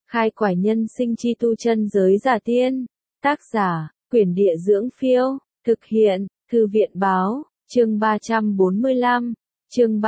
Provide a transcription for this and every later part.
Khai quải nhân sinh chi tu chân giới giả tiên. Tác giả, Quyển Địa Dưỡng Phiêu. Thực hiện, Thư viện Báo. Chương 345. Chương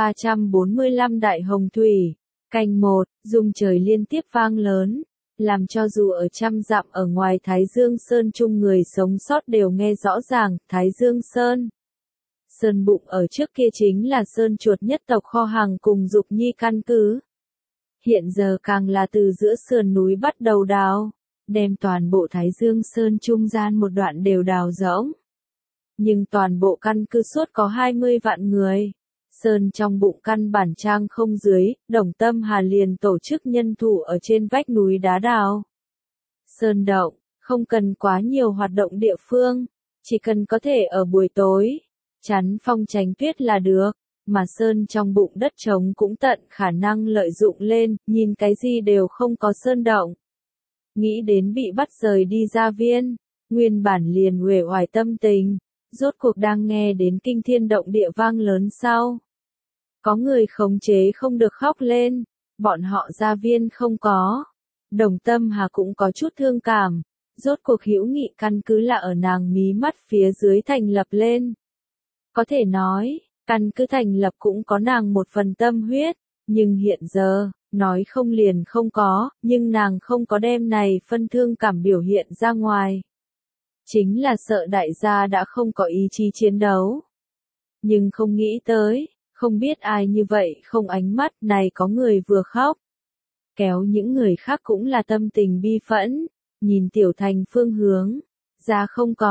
345 Đại Hồng Thủy. Canh 1, rung trời liên tiếp vang lớn, làm cho dù ở trăm dặm ở ngoài Thái Dương Sơn chung người sống sót đều nghe rõ ràng. Thái Dương Sơn. Sơn Bụng ở trước kia chính là Sơn Chuột nhất tộc kho hàng cùng Dục Nhi căn cứ. Hiện giờ càng là từ giữa sườn núi bắt đầu đào, đem toàn bộ Thái Dương Sơn trung gian một đoạn đều đào rỗng. Nhưng toàn bộ căn cứ suốt có 20 vạn người. Sơn trong bụng căn bản trang không dưới, Đồng Tâm Hà liền tổ chức nhân thủ ở trên vách núi đá đào. Sơn động, không cần quá nhiều hoạt động địa phương, chỉ cần có thể ở buổi tối, chắn phong tránh tuyết là được, mà Sơn trong bụng đất trống cũng tận khả năng lợi dụng lên, nhìn cái gì đều không có sơn động. Nghĩ đến bị bắt rời đi gia viên, nguyên bản liền uể oải tâm tình, rốt cuộc đang nghe đến kinh thiên động địa vang lớn sau. Có người khống chế không được khóc lên, bọn họ gia viên không có. Đồng Tâm Hà cũng có chút thương cảm, rốt cuộc hữu nghị căn cứ là ở nàng mí mắt phía dưới thành lập lên. Có thể nói, căn cứ thành lập cũng có nàng một phần tâm huyết, nhưng hiện giờ, nói không liền không có, nhưng nàng không có đem này phân thương cảm biểu hiện ra ngoài. Chính là sợ đại gia đã không có ý chí chiến đấu. Nhưng không nghĩ tới, không biết ai như vậy không ánh mắt này có người vừa khóc. Kéo những người khác cũng là tâm tình bi phẫn, nhìn Tiểu Thành phương hướng. Ra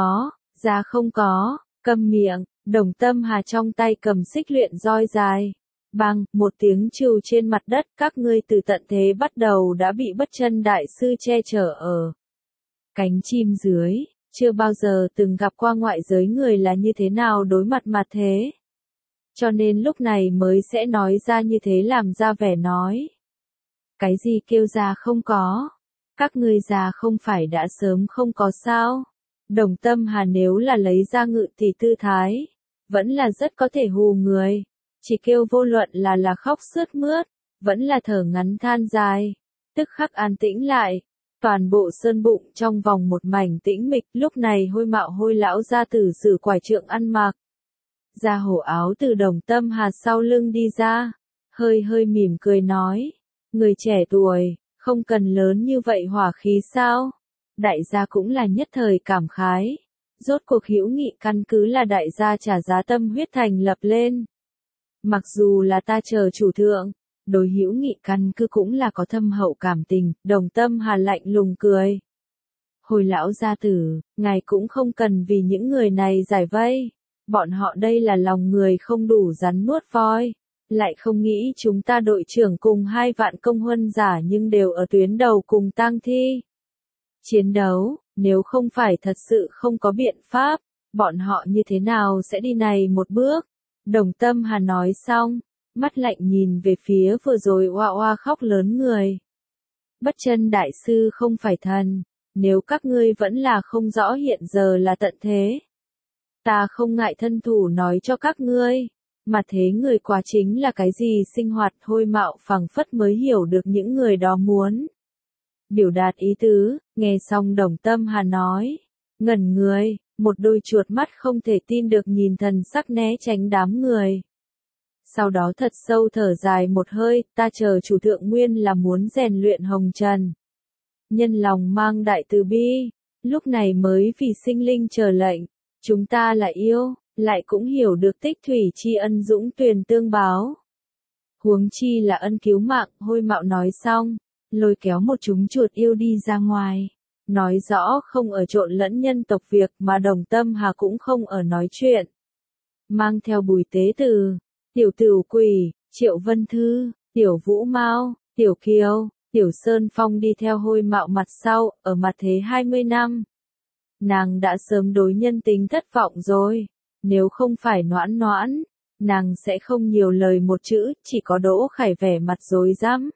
không có, câm miệng, Đồng Tâm Hà trong tay cầm xích luyện roi dài. Bang, một tiếng trừ trên mặt đất, các ngươi từ tận thế bắt đầu đã bị Bất Chân Đại Sư che chở ở cánh chim dưới, chưa bao giờ từng gặp qua ngoại giới người là như thế nào đối mặt mặt thế. Cho nên lúc này mới sẽ nói ra như thế, làm ra vẻ nói. Cái gì kêu ra không có? Các ngươi già không phải đã sớm không có sao? Đồng Tâm Hà nếu là lấy ra ngự tỷ tư thái, vẫn là rất có thể hù người. Chỉ kêu vô luận là khóc sướt mướt, vẫn là thở ngắn than dài, tức khắc an tĩnh lại. Toàn bộ sơn bụng trong vòng một mảnh tĩnh mịch, lúc này Hôi Mạo Hôi lão gia tử sử quải trượng ăn mặc. Ra hổ áo từ Đồng Tâm Hà sau lưng đi ra, hơi mỉm cười nói, người trẻ tuổi, không cần lớn như vậy hỏa khí sao? Đại gia cũng là nhất thời cảm khái, rốt cuộc hữu nghị căn cứ là đại gia trả giá tâm huyết thành lập lên. Mặc dù là ta chờ chủ thượng, đối hữu nghị căn cứ cũng là có thâm hậu cảm tình. Đồng Tâm Hà lạnh lùng cười. Hồi lão gia tử, ngài cũng không cần vì những người này giải vây. Bọn họ đây là lòng người không đủ rắn nuốt voi. Lại không nghĩ chúng ta đội trưởng cùng 2 vạn công huân giả nhưng đều ở tuyến đầu cùng tang thi. Chiến đấu, nếu không phải thật sự không có biện pháp, bọn họ như thế nào sẽ đi này một bước? Đồng Tâm Hà nói xong, mắt lạnh nhìn về phía vừa rồi oa oa khóc lớn người. Bất Chân Đại Sư không phải thần, nếu các ngươi vẫn là không rõ hiện giờ là tận thế. Ta không ngại thân thủ nói cho các ngươi, mà thế người quá chính là cái gì sinh hoạt. Hôi Mạo phảng phất mới hiểu được những người đó muốn biểu đạt ý tứ, nghe xong Đồng Tâm Hà nói, ngẩn người, một đôi chuột mắt không thể tin được nhìn thần sắc né tránh đám người. Sau đó thật sâu thở dài một hơi, ta chờ chủ thượng nguyên là muốn rèn luyện hồng trần. Nhân lòng mang đại từ bi, lúc này mới vì sinh linh chờ lệnh, chúng ta là yêu, lại cũng hiểu được tích thủy tri ân dũng tuyền tương báo. Huống chi là ân cứu mạng. Hôi Mạo nói xong, lôi kéo một chúng chuột yêu đi ra ngoài. Nói rõ không ở trộn lẫn nhân tộc việc, mà Đồng Tâm Hà cũng không ở nói chuyện. Mang theo Bùi Tế Từ, Tiểu Tửu Quỷ, Triệu Vân Thư, Tiểu Vũ Mao, Tiểu Kiều, Tiểu Sơn Phong đi theo Hôi Mạo mặt sau, ở mặt thế 20 năm. Nàng đã sớm đối nhân tính thất vọng rồi, nếu không phải Noãn, nàng sẽ không nhiều lời một chữ, chỉ có Đỗ Khải vẻ mặt rối rắm.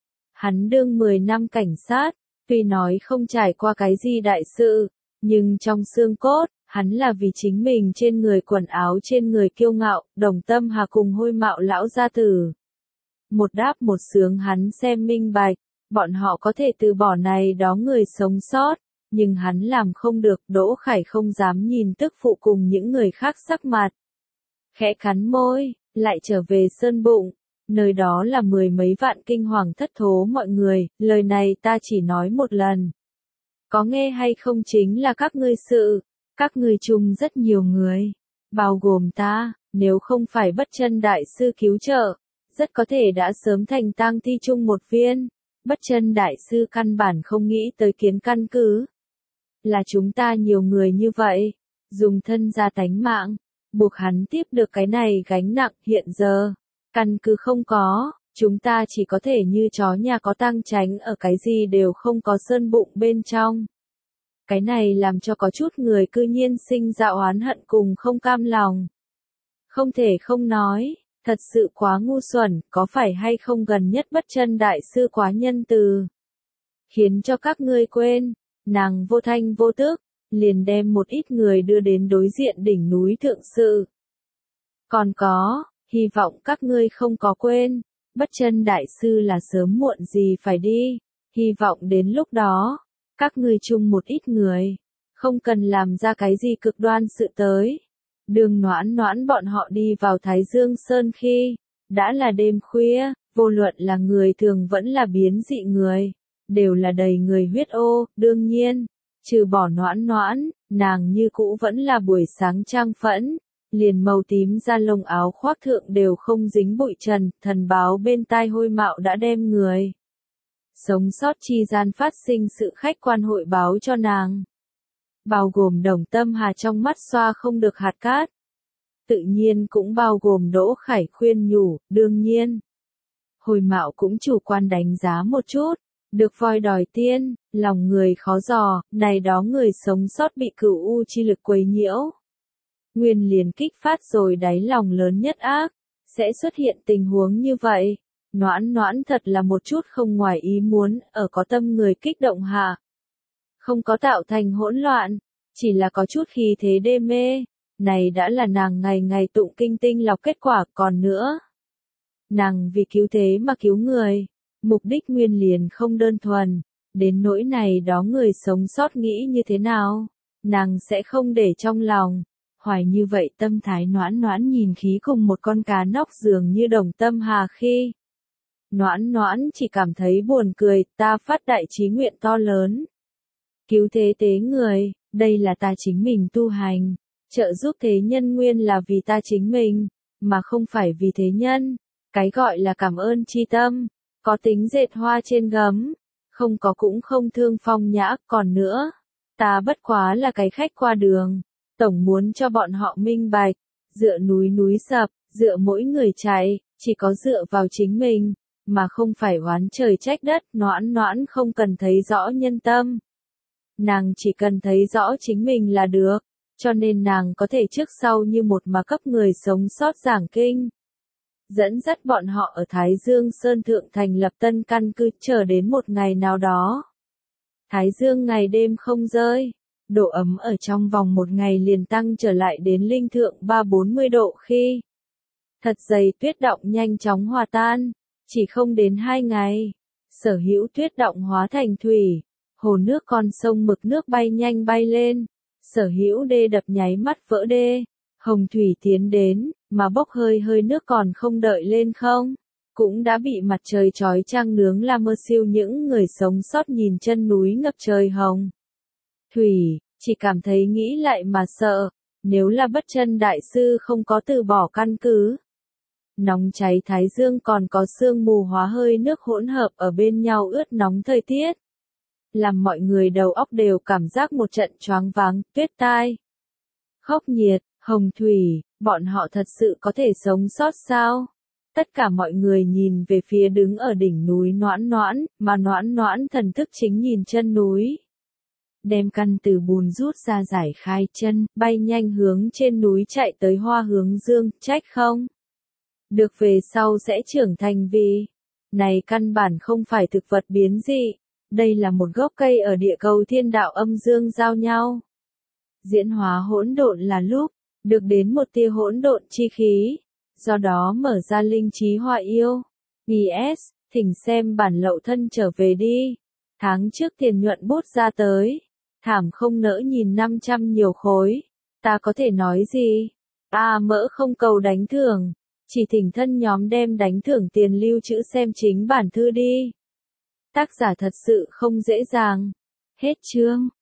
Hắn đương 10 năm cảnh sát, tuy nói không trải qua cái gì đại sự, nhưng trong xương cốt, hắn là vì chính mình trên người quần áo trên người kiêu ngạo. Đồng Tâm Hà cùng Hôi Mạo lão gia tử. Một đáp một sướng hắn xem minh bạch, Bọn họ có thể từ bỏ này đó người sống sót, nhưng hắn làm không được. Đỗ Khải không dám nhìn tức phụ cùng những người khác sắc mặt. Khẽ cắn môi, lại trở về Sơn Bụng. Nơi đó là mười mấy vạn kinh hoàng thất thố mọi người, lời này ta chỉ nói một lần. Có nghe hay không chính là các ngươi sự, các ngươi chung rất nhiều người, bao gồm ta, nếu không phải Bất Chân đại sư cứu trợ, rất có thể đã sớm thành tang thi chung một viên. Bất Chân đại sư căn bản không nghĩ tới kiến căn cứ. Là chúng ta nhiều người như vậy, dùng thân ra tánh mạng, buộc hắn tiếp được cái này gánh nặng. Hiện giờ, căn cứ không có, chúng ta chỉ có thể như chó nhà có tang tránh ở cái gì đều không có Sơn Bụng bên trong. Cái này làm cho có chút người cư nhiên sinh ra oán hận cùng không cam lòng. Không thể không nói, thật sự quá ngu xuẩn, có phải hay không gần nhất Bất Chân đại sư quá nhân từ. Khiến cho các ngươi quên, nàng vô thanh vô tức, liền đem một ít người đưa đến đối diện đỉnh núi thượng sự. Còn có, hy vọng các ngươi không có quên, Bất Chân đại sư là sớm muộn gì phải đi, hy vọng đến lúc đó, các ngươi chung một ít người, không cần làm ra cái gì cực đoan sự tới. Đường Noãn Noãn bọn họ đi vào Thái Dương Sơn khi, đã là đêm khuya, vô luận là người thường vẫn là biến dị người, đều là đầy người huyết ô. Đương nhiên, trừ bỏ Noãn Noãn, nàng như cũ vẫn là buổi sáng trang phẫn, liền màu tím da lông áo khoác thượng đều không dính bụi trần. Thần báo bên tai Hôi Mạo đã đem người sống sót chi gian phát sinh sự khách quan hội báo cho nàng. Bao gồm Đồng Tâm Hà trong mắt xoa không được hạt cát. Tự nhiên cũng bao gồm Đỗ Khải khuyên nhủ. Đương nhiên, Hồi Mạo cũng chủ quan đánh giá một chút. Được voi đòi tiên, lòng người khó dò, này đó người sống sót bị cửu u chi lực quấy nhiễu. Nguyên liền kích phát rồi đáy lòng lớn nhất ác, sẽ xuất hiện tình huống như vậy. Noãn Noãn thật là một chút không ngoài ý muốn, ở có tâm người kích động hạ. Không có tạo thành hỗn loạn, chỉ là có chút khí thế đê mê. Này đã là nàng ngày ngày tụng kinh tinh lọc kết quả. Còn nữa, nàng vì cứu thế mà cứu người, mục đích nguyên liền không đơn thuần. Đến nỗi này đó người sống sót nghĩ như thế nào, nàng sẽ không để trong lòng. Hoài như vậy tâm thái Noãn Noãn nhìn khí cùng một con cá nóc dường như Đồng Tâm Hà khi. Noãn Noãn chỉ cảm thấy buồn cười. Ta phát đại chí nguyện to lớn, cứu thế tế người, đây là ta chính mình tu hành, trợ giúp thế nhân nguyên là vì ta chính mình, mà không phải vì thế nhân. Cái gọi là cảm ơn chi tâm, có tính dệt hoa trên gấm, không có cũng không thương phong nhã. Còn nữa, ta bất quá là cái khách qua đường, tổng muốn cho bọn họ minh bạch, dựa núi núi sập, dựa mỗi người chạy, chỉ có dựa vào chính mình, mà không phải oán trời trách đất. Noãn Noãn không cần thấy rõ nhân tâm. Nàng chỉ cần thấy rõ chính mình là được, cho nên nàng có thể trước sau như một mà cấp người sống sót giảng kinh. Dẫn dắt bọn họ ở Thái Dương Sơn Thượng thành lập tân căn cứ, chờ đến một ngày nào đó. Thái Dương ngày đêm không rơi, độ ấm ở trong vòng một ngày liền tăng trở lại đến linh thượng 3-40 độ khi. Thật dày tuyết động nhanh chóng hòa tan, chỉ không đến 2 ngày. Sở hữu tuyết động hóa thành thủy. Hồ nước con sông mực nước bay nhanh bay lên, sở hữu đê đập nháy mắt vỡ đê, hồng thủy tiến đến, mà bốc hơi hơi nước còn không đợi lên không, cũng đã bị mặt trời chói chang nướng la mơ siêu. Những người sống sót nhìn chân núi ngập trời hồng thủy, chỉ cảm thấy nghĩ lại mà sợ, nếu là Bất Chân đại sư không có từ bỏ căn cứ. Nóng cháy thái dương còn có sương mù hóa hơi nước hỗn hợp ở bên nhau ướt nóng thời tiết, làm mọi người đầu óc đều cảm giác một trận choáng váng. Tuyết tai, khốc nhiệt, hồng thủy, bọn họ thật sự có thể sống sót sao? Tất cả mọi người nhìn về phía đứng ở đỉnh núi Noãn Noãn, mà Noãn Noãn thần thức chính nhìn chân núi. Đem căn từ bùn rút ra giải khai chân, bay nhanh hướng trên núi chạy tới Hoa Hướng Dương. Trách không được về sau sẽ trưởng thành, vì này căn bản không phải thực vật biến dị. Đây là một gốc cây ở địa cầu thiên đạo âm dương giao nhau. Diễn hóa hỗn độn là lúc, được đến một tia hỗn độn chi khí, do đó mở ra linh trí hóa yêu. G.S. Thỉnh xem bản lậu thân trở về đi. Tháng trước tiền nhuận bút ra tới. Thảm không nỡ nhìn 500 nhiều khối. Ta có thể nói gì? Mỡ không cầu đánh thưởng. Chỉ thỉnh thân nhóm đem đánh thưởng tiền lưu trữ xem chính bản thư đi. Tác giả thật sự không dễ dàng. Hết chương.